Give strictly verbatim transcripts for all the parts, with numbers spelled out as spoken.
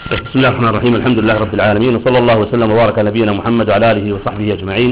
بسم الله الرحمن الرحيم. الحمد لله رب العالمين، وصلى الله وسلم وبارك على نبينا محمد وعلى آله وصحبه أجمعين.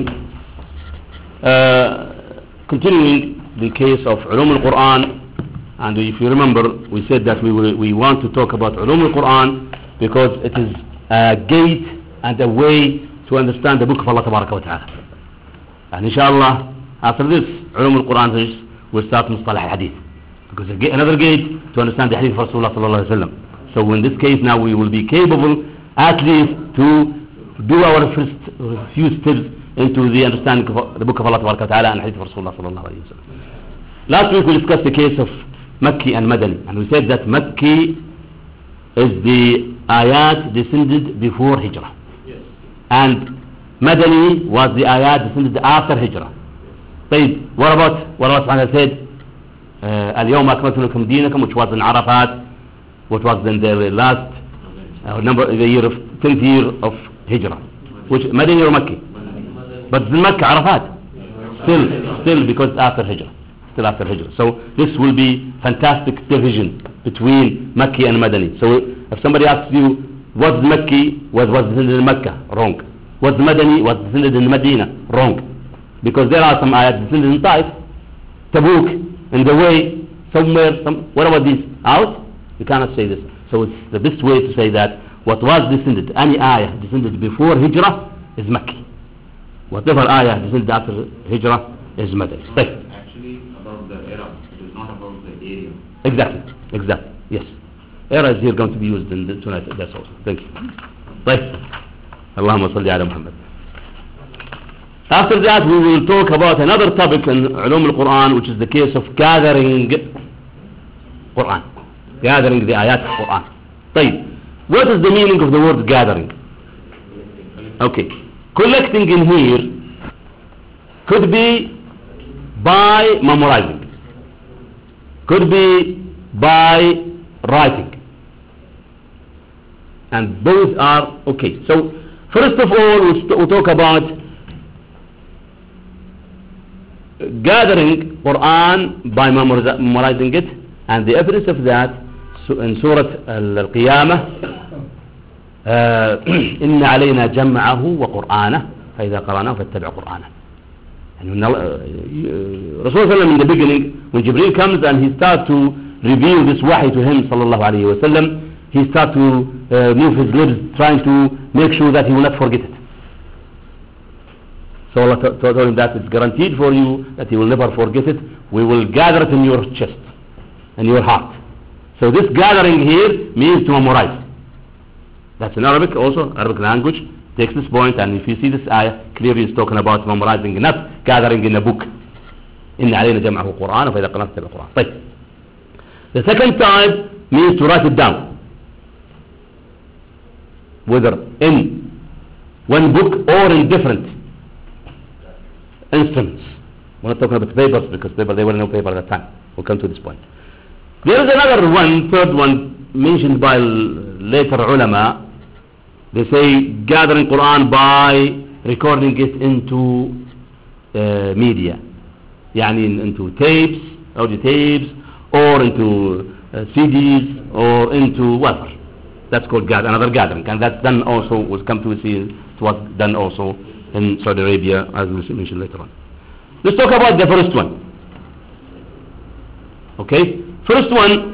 Uh, continuing the case of Ulum al-Quran, and if you remember, we said that we will, we want to talk about Ulum al-Quran because it is a gate and a way to understand the book of Allah Tabaraka wa Ta'ala. And inshallah, after this Ulum al-Quran, we'll start Mustalah al-Hadith, because another gate to understand the Hadith of Rasulullah sallallahu alaihi wasallam. So in this case now we will be capable at least to do our first few steps into the understanding of the book of Allah Ta'ala and Hadith of Rasulullah sallallahu alaihi wasallam. Last week we discussed the case of Makki and Madani, and we said that Makki is the ayat descended before Hijrah, yes. And Madani was the ayat descended after Hijrah. طيب, what about what Allah Subhanahu wa Ta'ala said, اليوم أكملت لكم دينكم, which was in Arafat, what was then the last uh, number, the year of tenth year of Hijrah, which Madani or Makki? But in Makkah, Arafat, still, still because after Hijrah, still after Hijrah. So this will be fantastic division between Makki and Madani. So if somebody asks you, what's Makki, what was descended in Makkah? Wrong. What's Madani, what's descended in Medina? Wrong. Because there are some ayat descended in Taif, Tabuk, in the way, somewhere, some, what about these? Out? You cannot say this. So it's the best way to say that what was descended, any ayah descended before Hijrah is Makki. Whatever ayah descended after Hijrah is Madani. Actually about the era, it is not about the area. Exactly, exactly, yes. Era is here going to be used in the, tonight, that's also. Thank you. Right. Allahumma salli ala Muhammad. After that we will talk about another topic in Ulum al-Quran, which is the case of gathering Quran. Gathering the ayat of Quran. طيب, what is the meaning of the word gathering? Okay, collecting in here could be by memorizing, could be by writing, and both are okay. So first of all we'll talk about gathering Quran by memorizing it, and the evidence of that in Surah Al-Qiyamah, إن علينا جمعه وقرآنه فإذا قرأناه فاتبع قرآنه. And Rasulullah in the beginning, when Jibreel comes and he starts to reveal this wahi to him sallallahu alayhi wa sallam, he starts to uh, move his lips, trying to make sure that he will not forget it. So Allah t- told him that it's guaranteed for you that he will never forget it. We will gather it in your chest, in your heart. So this gathering here means to memorize. That's in Arabic also, Arabic language takes this point, and if you see this ayah, clearly it's talking about memorizing, not gathering in a book. إن علينا جمعه قرآن فإذا قرأت فاتبع القرآن. طيب. The second type means to write it down, whether in one book or in different instruments. We're not talking about papers, because paper, they were no paper at that time. We'll come to this point. There is another one, third one, mentioned by later ulama. They say gathering Quran by recording it into uh, media, يعني into tapes, audio tapes, or into uh, C Ds, or into whatever. That's called gather, another gathering, and that's done also, was come to see, it was done also in Saudi Arabia, as we mentioned later on. Let's talk about the first one. Okay, first one,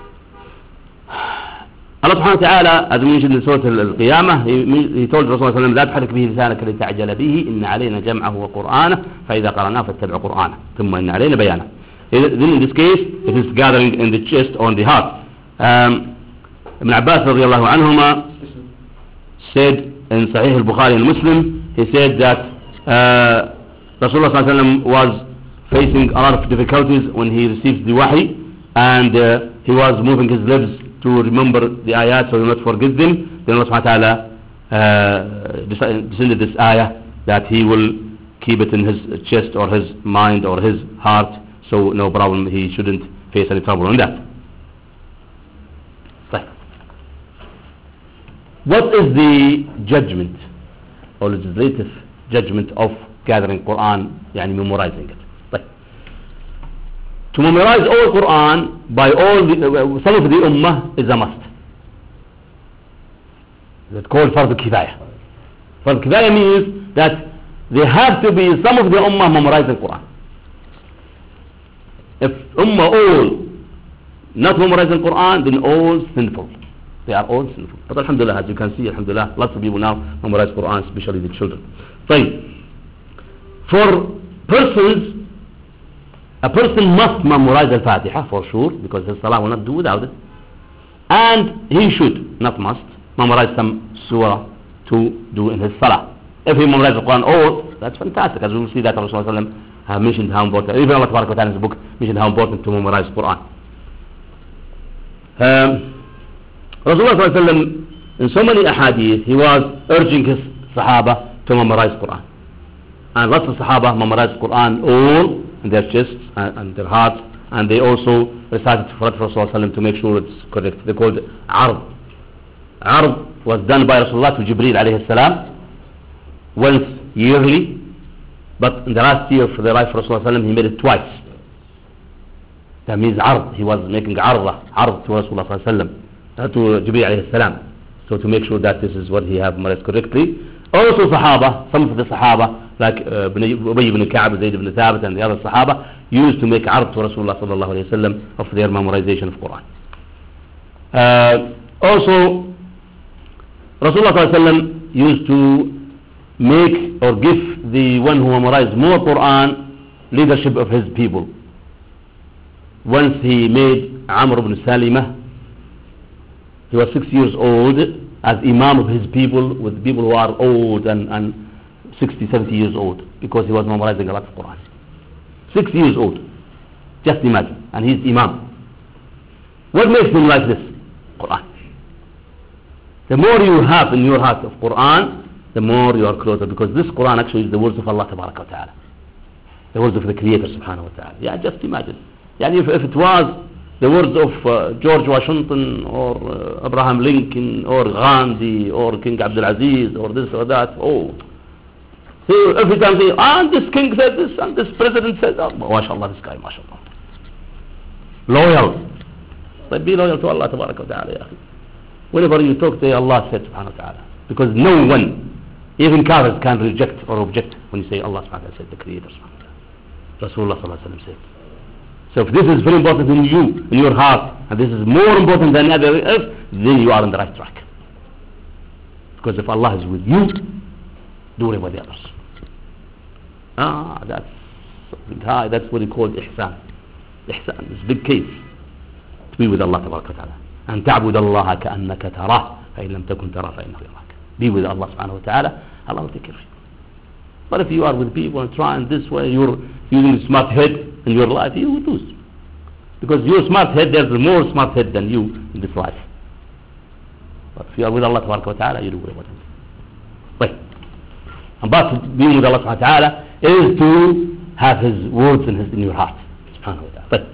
Allah subhanahu wa ta'ala, as we mentioned in Surah Al-Qiyamah, he, he told Rasulullah sallallahu alayhi wa sallam, لا تحرك به لسانك لتعجل به إن علينا جمعه وقرآنه فإذا قرأناه فاتبع قرآنه ثم إن علينا بيانه. Then in this case, it is gathering in the chest or in the heart. Um, Ibn Abbas radiallahu anhuma said in Sahih al-Bukhari and Muslim, he said that uh, Rasulullah sallallahu alayhi wa sallam was facing a lot of difficulties when he received the wahi, and uh, he was moving his lips to remember the ayat so he will not forget them. Then Allah subhanahu wa ta'ala uh, descended this ayah that he will keep it in his chest or his mind or his heart, so no problem, he shouldn't face any trouble on that. What is the judgment or legislative judgment of gathering Quran, yani memorizing it? Right. To memorize all Quran by all the, uh, some of the ummah is a must. It's called Fard al-Kifaya. Fard al-Kifaya means that there have to be some of the Ummah memorize the Quran. If Ummah all not memorize the Quran, then all sinful. They are all sinful. But alhamdulillah, as you can see, alhamdulillah, lots of people now memorize Quran, especially the children. So, for persons, a person must memorize Al-Fatiha for sure, because his salah will not do without it. And he should, not must, memorize some surah to do in his salah. If he memorizes the Quran all, that's fantastic, as we will see that Rasulullah have mentioned how important, even Allah Tabaraka wa Ta'ala in his book mentioned how important to memorize Quran. Um, Rasulullah in so many ahadith, he was urging his Sahaba to memorize Quran. And lots of Sahaba memorized Quran all in their chests and, and their hearts, and they also recited for Rasulullah to make sure it's correct. They called it Ard. Ard was done by Rasulullah to Jibreel alayhi salam once yearly, but in the last year for the life of Rasulullah he made it twice. That means Ard. He was making Arda, Ard to Rasulullah uh, to Jibreel alayhi salam. So to make sure that this is what he have memorized correctly. Also Sahaba, some of the Sahaba, like uh, Ubay ibn Ka'b, Zayd ibn Thabit and the other Sahaba, used to make Ard to Rasulullah sallallahu alayhi wa sallam of their memorization of Quran. Uh, also, Rasulullah sallallahu alayhi wa sallam used to make or give the one who memorized more Quran leadership of his people. Once he made Amr ibn Salimah, he was six years old, as Imam of his people, with people who are old and, and sixty, seventy years old, because he was memorizing a lot of Quran. Six years old. Just imagine. And he's Imam. What makes him like this? Quran. The more you have in your heart of Quran, the more you are closer, because this Quran actually is the words of Allah Tabaraka wa Ta'ala. The words of the Creator Subhanahu wa Ta'ala. Yeah, just imagine. Yani if, if it was the words of uh, George Washington or uh, Abraham Lincoln or Gandhi or King Abdul Aziz or this or that, oh, so every time they, and this king said this and this president said that, oh, mashallah, this guy, mashallah. Loyal. But be loyal to Allah Tabaraka wa Ta'ala, ya akhi. Whenever you talk to Allah said Subhanahu wa Ta'ala, because no one, even Kafirs, can reject or object when you say Allah Subhanahu wa Ta'ala said, the Creator Subhanahu wa Ta'ala. Rasulullah Sallallahu Alaihi Wasallam said. So if this is very important in you, in your heart, and this is more important than anything else, then you are on the right track. Because if Allah is with you, do it with the others. Ah, that's something high. That's what he called ihsan. Ihsan, this big case. To be with Allah Tabaraka wa Ta'ala. And ta'bud Allah ka'annaka tarah, فإن لم تكن تراه فإنه يراك. Be with Allah Subhanahu wa Ta'ala, Allah will take care of you. But if you are with people and trying this way, you're using a smart head in your life, you will lose. Because your smart head, there's more smart head than you in this life. But if you are with Allah Tabaraka wa Ta'ala, you do whatever. Wait. And but being with Allah Subhanahu wa Ta'ala is to have His words in, his, in your heart. Subhanahu wa Ta'ala. But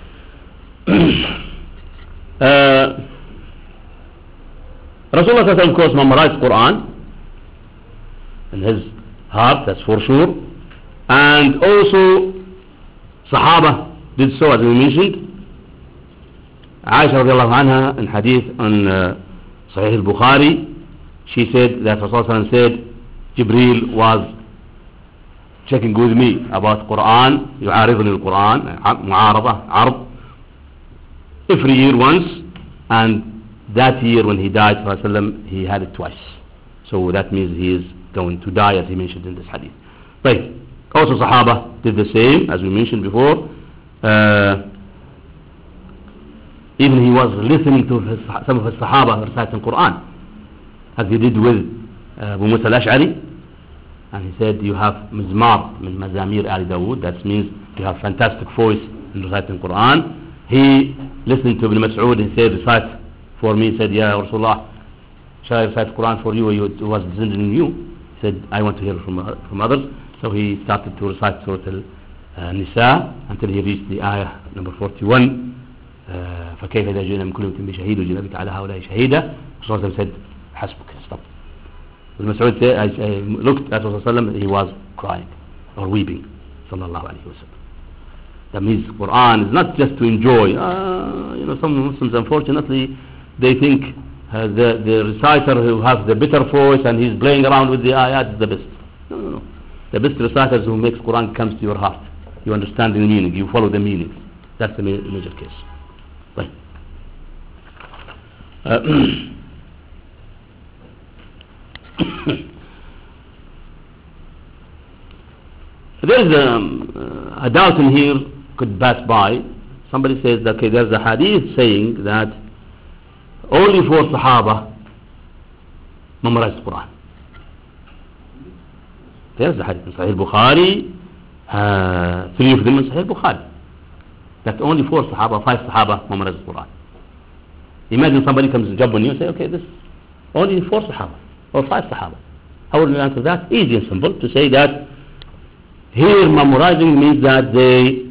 uh, Rasulullah Sallallahu of course memorized Quran in his heart, that's for sure. And also Sahaba did so, as we mentioned. Aisha radiallahu anha in hadith on uh, Sahih al-Bukhari, she said that Rasulullah said Jibreel was checking with me about Quran, يعارضني القرآن, معارضة, عرض, every year once, and that year when he died, he had it twice. So that means he is going to die, as he mentioned in this hadith. Right. Also Sahaba did the same, as we mentioned before. Uh, even he was listening to his, some of his Sahaba reciting Quran, as he did with uh, Abu Musa al-Ash'ari. And he said, you have mizmar min mazamir Ali Dawood. That means you have fantastic voice in reciting Quran. He listened to Ibn Mas'ud. He said, recite for me. He said, Ya Rasulullah, shall I recite Quran for you? It was descended in you. He said, I want to hear from, from others. So he started to recite Surah Al-Nisa until he reached the ayah number forty-one. فكيف إذا جئنا من كل أمة بشهيد وجئنا بك على هؤلاء شهيدا. Rasulullah said, حسبك, stop. Ibn Mas'ud said, I, I looked at Rasulullah, he was crying or weeping. Sallallahu alayhi wa sallam. That means Quran is not just to enjoy. Uh, you know, some Muslims, unfortunately, they think uh, the, the reciter who has the better voice and he's playing around with the ayat is the best. No, no, no. The best reciters who makes Quran comes to your heart. You understand the meaning, you follow the meaning. That's the ma major case. Right. Uh, there is a, um, a doubt in here could pass by. Somebody says that okay, there's a hadith saying that only four Sahaba memorized Quran. There's a hadith in Sahih Bukhari, uh, three of them in Sahih Bukhari. That only four Sahaba, five Sahaba memorized Quran. Imagine somebody comes to jump on you and say, okay, this only four Sahaba or five Sahaba. How will you answer that? Easy and simple to say that here memorizing means that they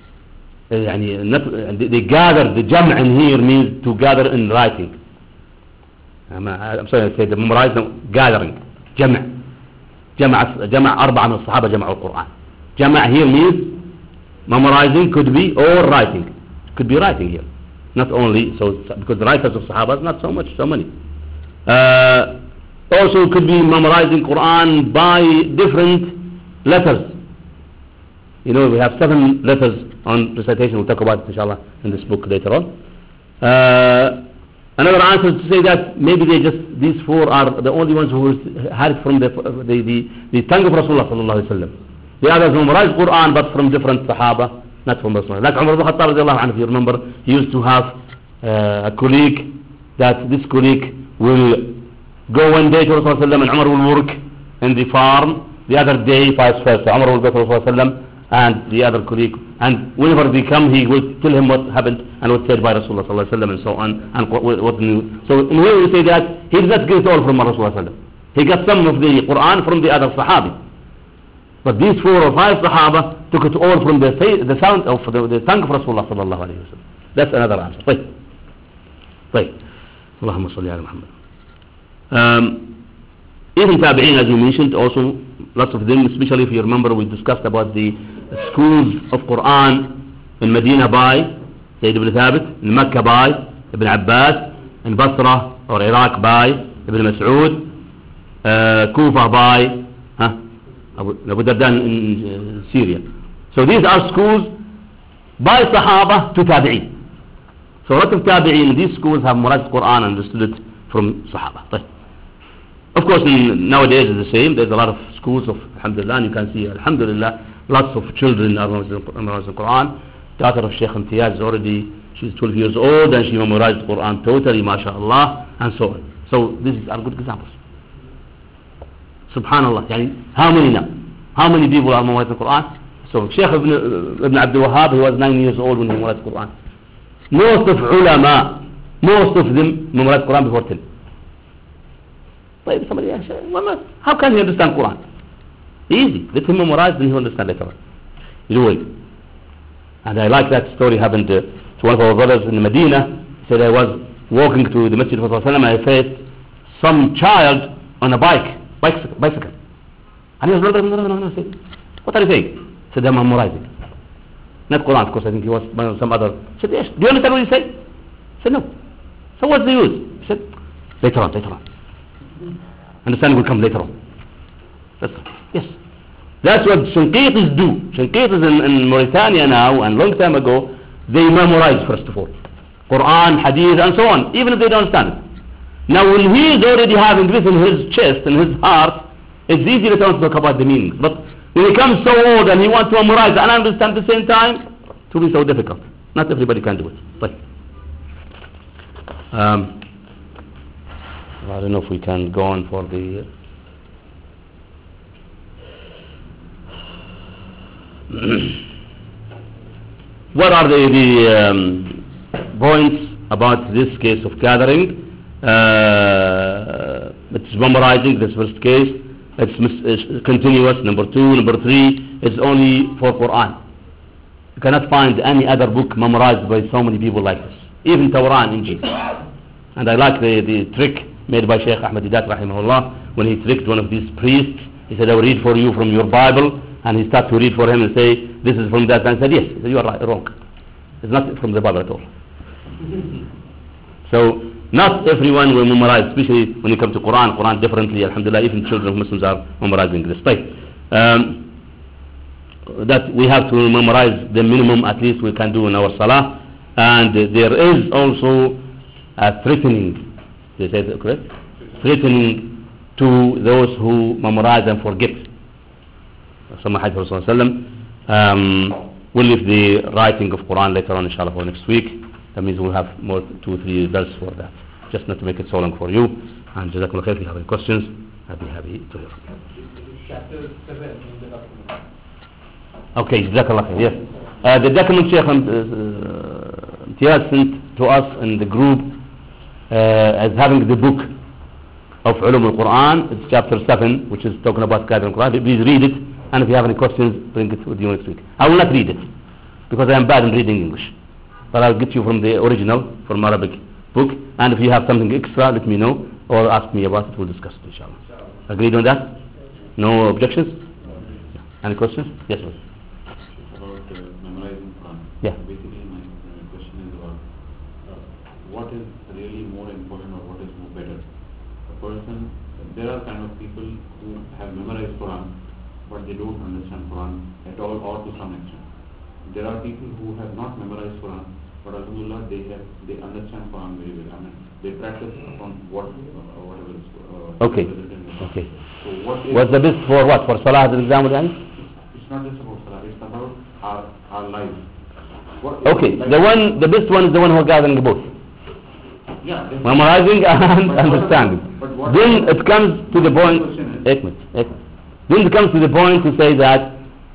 يعني they gather, the jam' in here means to gather in writing. I'm, I'm sorry I said the memorizing, gathering, jam' جمع جمع أربعة من الصحابة جمعوا القرآن. جمع here means memorizing could be or writing. Could be writing here. Not only, so because the writers of Sahaba not so much, so many. Uh, also could be memorizing Quran by different letters. You know, we have seven letters on recitation. We'll talk about it inshallah in this book later on. Uh, another answer to say that maybe they just, these four are the only ones who had it from the, the, the, the tongue of Rasulullah sallallahu alayhi wa sallam. The others memorized Quran but from different Sahaba, not from Rasulullah. Like Umar ibn Khattab radiallahu anhu, if you remember, he used to have uh, a colleague, that this colleague will go one day to Rasulullah sallallahu alayhi wa sallam and Umar will work in the farm, the other day vice versa. Umar will go to Rasulullah sallallahu alayhi wa sallam and the other colleague, and whenever they come he will tell him what happened and what said by Rasulullah sallallahu alayhi wa sallam and so on, and what, what new. So in here we say that he did not get it all from Rasulullah sallallahu alayhi wa sallam. He got some of the Quran from the other Sahabi. But these four or five Sahaba took it all from the, the sound of the, the tongue of Rasulullah sallallahu alayhi wa sallam. That's another answer. طيب. طيب. اللهم صل على محمد. Um, even Tabi'in, as you mentioned, also lots of them, especially if you remember we discussed about the schools of Quran in Medina by Sayyid ibn Thabit, in Mecca by Ibn Abbas, in Basra or Iraq by Ibn Mas'ud, uh, Kufa by huh, Abu Dardan in uh, Syria. So these are schools by Sahaba to Tabi'in. So a lot of Tabi'in, these schools have memorized Quran and understood it from Sahaba. طيب. Of course, in, nowadays it's the same. There's a lot of schools of Alhamdulillah, and you can see Alhamdulillah, lots of children are memorizing Quran. Daughter of Sheikh Imtiyaz is already, she's twelve years old and she memorized Quran totally, mashallah, and so on. So these are good examples. Subhanallah, yani, how many now? How many people are memorizing Quran? So Sheikh Ibn, Ibn Abdul Wahhab, he was nine years old when he memorized Quran. Most of ulama, most of them memorized Quran before ten. Somebody asks, how can he understand Quran? Easy. Let him memorize, then he will understand later on. You wait. And I like that story happened to, to one of our brothers in Medina. He said, I was walking to the Masjid of Rasulullah and I faced some child on a bike, bicycle. bicycle. And he was, no, no, no, no, said, what are you saying? He said, I'm memorizing. Not Quran, of course, I think he was some other. He said, yes, do you understand what you say? He said, no. So what's the use? He said, later on, later on. Understanding will come later on. That's, yes. That's what Shinqitis do. Shinqitis in, in Mauritania now and long time ago, they memorize first of all. Quran, Hadith and so on, even if they don't understand it. Now when he is already having this in his chest, in his heart, it's easy to talk about the meanings. But when he becomes so old and he wants to memorize and understand at the same time, it will be so difficult. Not everybody can do it. But, um, I don't know if we can go on for the what are the, the um, points about this case of gathering? Uh, it's memorizing, this first case. It's, it's continuous. Number two, number three, it's only for Quran. You cannot find any other book memorized by so many people like this. Even Torah and Injil. And I like the, the trick made by Sheikh Ahmad Didat rahimahullah when he tricked one of these priests. He said, I will read for you from your Bible, and he started to read for him and say, this is from that, and he said, yes. He said, you are right, wrong. It's not from the Bible at all. So Not everyone will memorize, especially when you come to Quran. Quran differently, alhamdulillah, even children of Muslims are memorizing this. Right. Um, that we have to memorize the minimum at least we can do in our salah. And uh, there is also a threatening, they say that correct? Threatening to those who memorize and forget. Some hadith of Rasulullah um, we'll leave the writing of Quran later on inshallah for next week. That means we'll have more two or three verses for that. Just not to make it so long for you. And Jazakumullah khair, if you have any questions, I'd be happy to hear from you. Chapter seven in the document. Okay, Jazakallah khair, yes. Uh, the document Sheikh uh, Imtiaz sent to us in the group uh, as having the book of Ulum al-Quran. It's chapter seven, which is talking about gathering Quran. Please read it, and if you have any questions, bring it with you next week. I will not read it, because I am bad in reading English. But I'll get you from the original, from Arabic book, and if you have something extra, let me know, or ask me about it, we'll discuss it inshallah. Agreed on that? No objections? Yeah. Any questions? Yes, sir. About uh, memorizing Quran. Yeah. Basically, my uh, question is about uh, what is really more important or what is more better. A person, there are kind of people who have memorized Quran, but they don't understand Quran at all or to some extent. There are people who have not memorized Quran, but alhamdulillah they have they understand Quran very well. I mean, they practice upon what uh, whatever is uh, Okay. written in it. Okay. So what is What's the best for what? For Salah, as an example, yani? It's not just about Salah, it's about our our life. What Okay, like- the one, the best one is the one who are gathering both. Yeah. definitely. Memorizing and But what understanding. about- but what Then about- it comes to the point, question is- eight minutes, eight minutes. Then it comes to the point to say that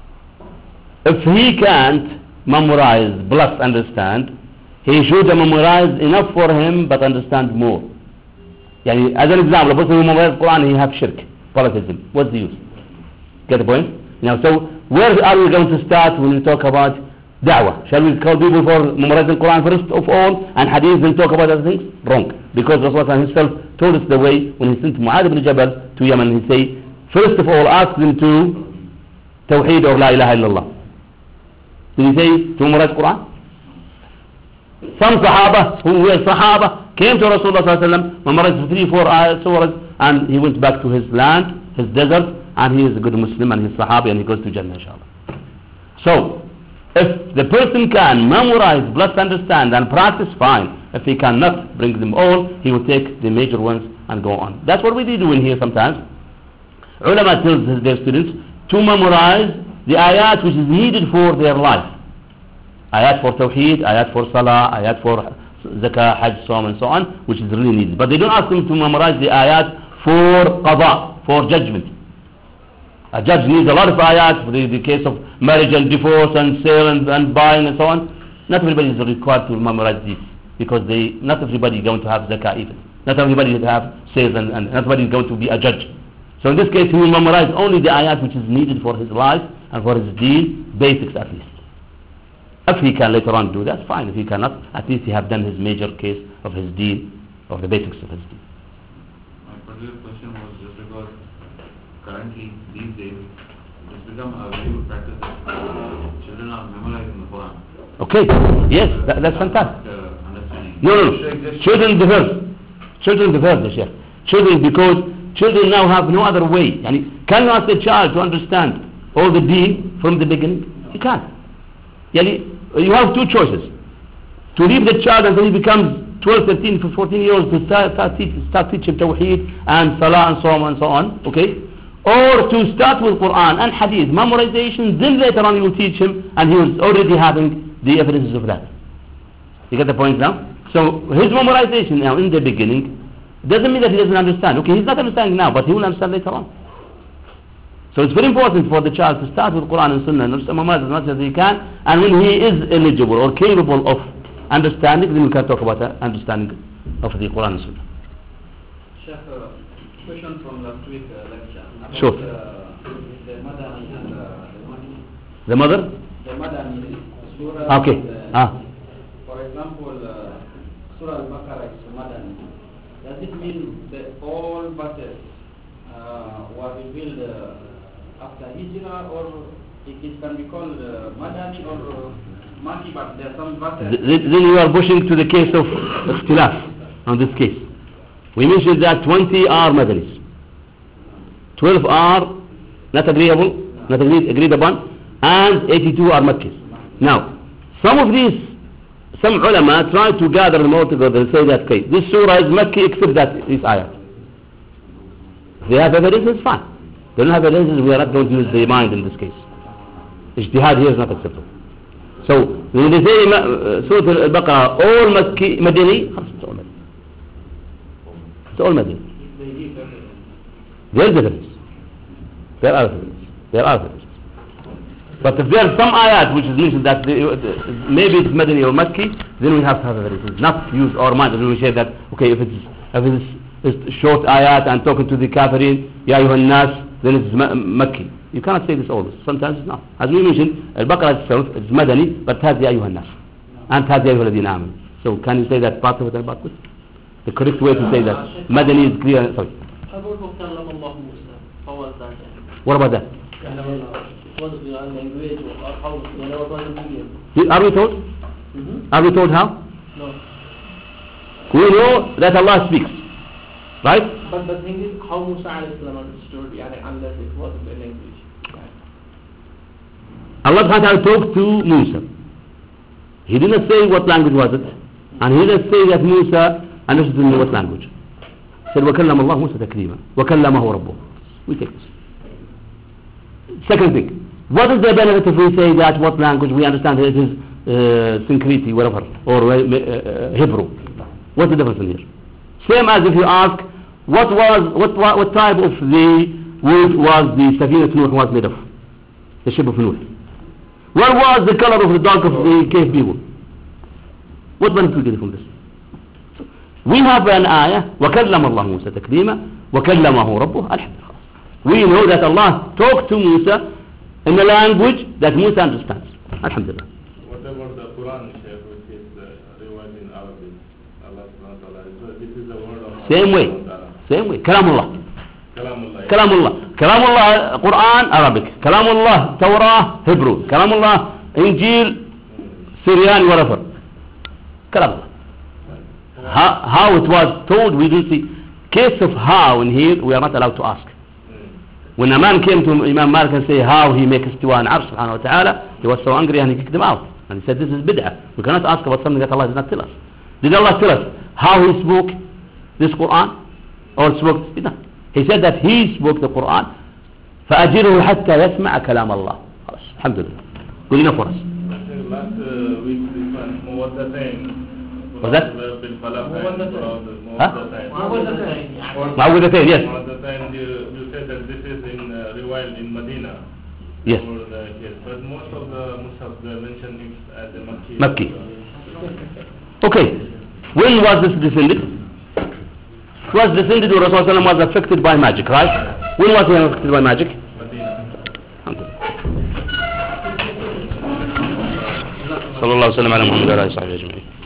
if he can't memorize plus understand, he should memorize enough for him but understand more. Yani, as an example, a person who memorizes Quran, he have shirk, polytheism. What's the use? Get the point? You know, so where are we going to start when we talk about da'wah? Shall we call people for memorizing Quran first of all and hadith and talk about other things? Wrong. Because Rasulullah himself told us the way when he sent Mu'adh ibn Jabal to Yemen. He say, first of all, ask them to Tawheed or La ilaha illallah. Did he say to memorize Quran? Some Sahaba who were Sahaba came to Rasulullah sallallahu alaihi wasallam, memorized three, four ayat, surahs, and he went back to his land, his desert, and he is a good Muslim and he's Sahabi and he goes to Jannah inshallah. So, if the person can memorize, plus understand and practice, fine. If he cannot bring them all, he will take the major ones and go on. That's what we do in here sometimes. Ulama tells their students to memorize the ayat which is needed for their life. Ayat for Tawheed, ayat for Salah, ayat for Zakah, Hajj, Sawm and so on, which is really needed. But they don't ask them to memorize the ayat for Qada, for judgment. A judge needs a lot of ayat for the, the case of marriage and divorce and sale and, and buying and so on. Not everybody is required to memorize these, because they, not everybody is going to have Zakah even. Not everybody will have sales and, and not everybody is going to be a judge. So in this case he will memorize only the ayat which is needed for his life and for his deen, basics at least. If he can later on do that, fine. If he cannot, at least he have done his major case of his deen, of the basics of his deen. My particular question was just because currently these days it's become a very good practice that uh, children are memorizing the Quran. Okay, yes, that, that's fantastic. Not, uh, understanding. No, no, no. Children deserve. Children deserve the Sheikh. Children, because children now have no other way. Yani, can you ask a child to understand all the deen from the beginning? You can't. Yani, you have two choices. To leave the child until he becomes twelve, thirteen, fourteen years old to start, start, teach, start teaching Tawheed and Salah and so on and so on. Okay? Or to start with Quran and Hadith, memorization, then later on you will teach him and he was already having the evidences of that. You get the point now? So his memorization now in the beginning doesn't mean that he doesn't understand. Okay, he's not understanding now, but he will understand later on. So it's very important for the child to start with Quran and Sunnah and memorize as much as he can, and when he is eligible or capable of understanding, then we can talk about the understanding of the Quran and Sunnah. Sheikh, uh, question from last week uh, lecture. About, Sure. Uh, the Madani and uh, the Madani. The mother? The Madani Surah. Okay. And, uh, Ah. For example, uh, Surah Al-Baqarah is Madani. Does it mean that all verses uh, were revealed uh, after Hijrah, or it, it can be called uh, Madani or uh, Maki, but there are some verses. Th- Then you are pushing to the case of ikhtilaf. on this case. We mentioned that twenty are Madanis, twelve are not agreeable, not agreed, agreed upon, and eighty-two are Makkis. Now, some of these, some ulama try to gather them all together and say that, okay, this surah is Makki except that this ayah. They have evidence, fine. They don't have evidence, we are not going to use the mind in this case. Ijtihad here is not acceptable. So, when they say uh, Surah Al-Baqarah, all Makki, Madini, it's all Madini. It's all Madini. There is evidence. There are evidence. There are evidence. But if there are some ayat which is mentioned that the, uh, maybe it's Madani or Makki, then we have to have evidence. Not use our mind when we say that, okay, if it's, if it's, it's short ayat and talking to the kafirin, Ya Ayuhan Nas, then it's Makki. You cannot say this always. Sometimes it's not. As we mentioned, Al-Baqarah itself is Madani, but it has Ya Ayuhan Nas. And it has Ya Ayyuhal Ladhina Amanu. So can you say that part of it and part of it? The correct way to say that Madani is clear. Sorry. What about that? Was the language or how whenever it was a medium. Are we told? Mm-hmm. Are we told how? No. We know that Allah speaks, right? But the thing is, how Musa alayhi salam understood, yani, unless it was the language. Right. Allah subhanahu wa ta'ala talked to Musa. He didn't say what language was it, and he didn't say that Musa understood in what language. He said, وَكَلَّمَ اللَّهُ مُوسَى تَكْلِيمًا وَكَلَّمَهُ رَبُّهُ. We take this. Second thing, what is the benefit if we say that what language we understand it is uh, Sanskrit, whatever, or uh, uh, Hebrew? What's the difference in here? Same as if you ask, what was what what, what type of the wood was the Safina Nuh was made of? The ship of Nuh. What was the color of the dog of the cave people? What benefit we get from this? We have an ayah, وَكَلَّمَ اللَّهُ مُوسَى تَكْلِيمًا وَكَلَّمَهُ رَبُّهُ الْحَمْدُ. We know that Allah talked to Musa in a language that Musa understands. Alhamdulillah. What about the Quran, Shaykh, which is uh, revised in Arabic? Allah subhanahu wa ta'ala. So this is the word of Allah. Same way. Same way. Kalamullah. Kalamullah. Kalamullah. Kalamullah, Quran, Arabic. Kalamullah, Torah, Hebrew. Kalamullah, Injil, Syrian, whatever. Kalamullah. How, how it was told, we don't see. Case of how in here, we are not allowed to ask. When a man came to Imam Malik and say how he makes istiwa an arsh subhanahu wa ta'ala, he was so angry and he kicked him out. And he said, this is bid'ah. We cannot ask about something that Allah did not tell us. Did Allah tell us how he spoke this Quran? Or spoke, he, he said that he spoke the Quran. فَأَجِرُهُ حَتَّى يَسْمَعَ كَلَامَ اللَّهِ. Alhamdulillah. Good enough for us. Last uh, week, this one, Muwaddatain. Was that? Muwaddatain, yes. Muwaddatain, you, you said that this is in uh, reviled in Medina. Yes. The, yes. But most of the Musaf mention it as a Makki. Makki. Okay. When was this descended? It was descended when Rasulullah was affected by magic, right? When was he affected by magic? Medina. صلى الله وسلم على محمد وعلى آله وصحبه أجمعين.